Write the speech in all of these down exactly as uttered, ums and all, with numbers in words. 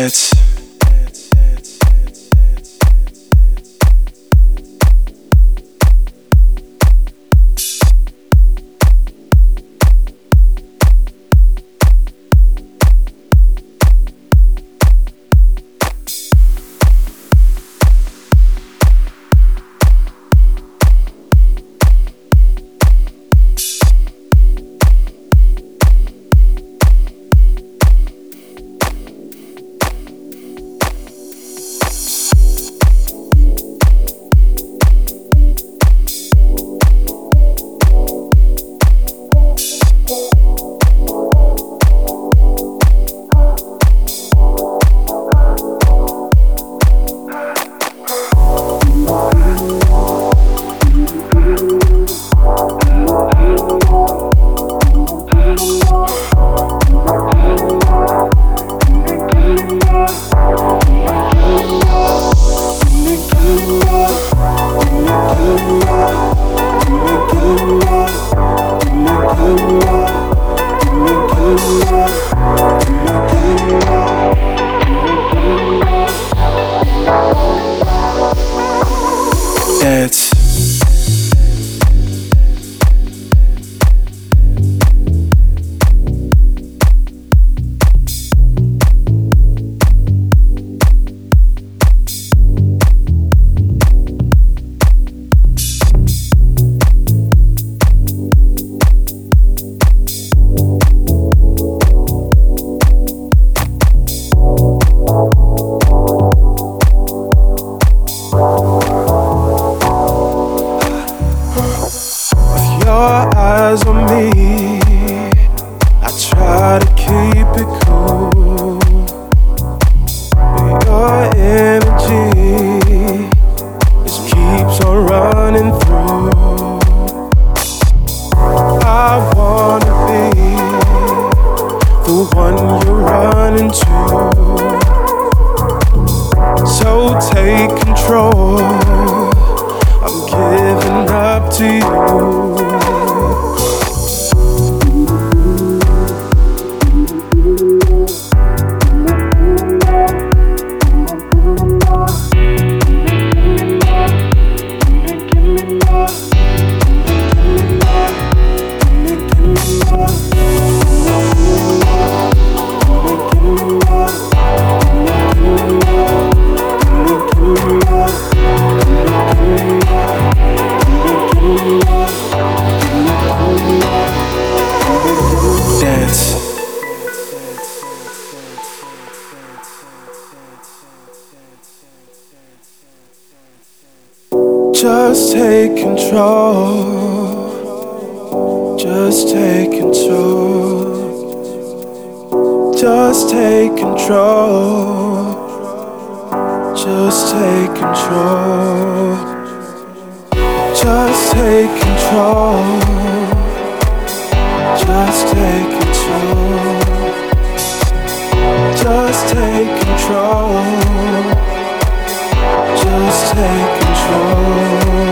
Dance. Dance. Your eyes on me, I try to keep it cool. But your energy just keeps on running through. I wanna be the one you're running to. So take control, I'm giving up to you. Dance. Just take control. Just take control. Just take control. Just take control. Just take control. Just take control. Just take control. Just take control.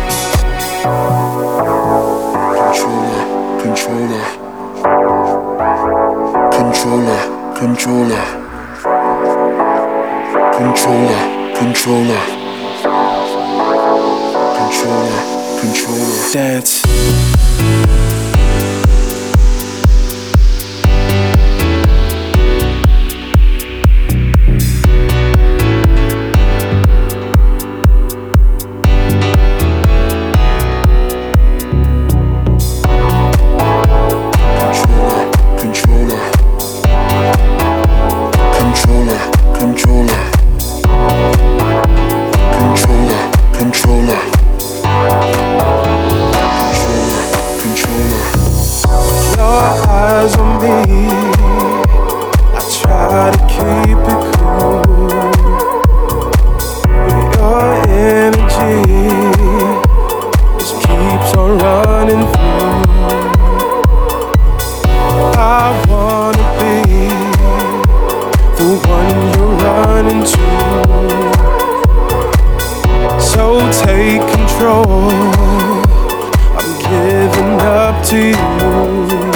Controller, controller, controller, controller, controller, controller, controller, controller. Dance. I try to keep it cool, but your energy just keeps on running through. I wanna be the one you're running to. So take control, I'm giving up to you.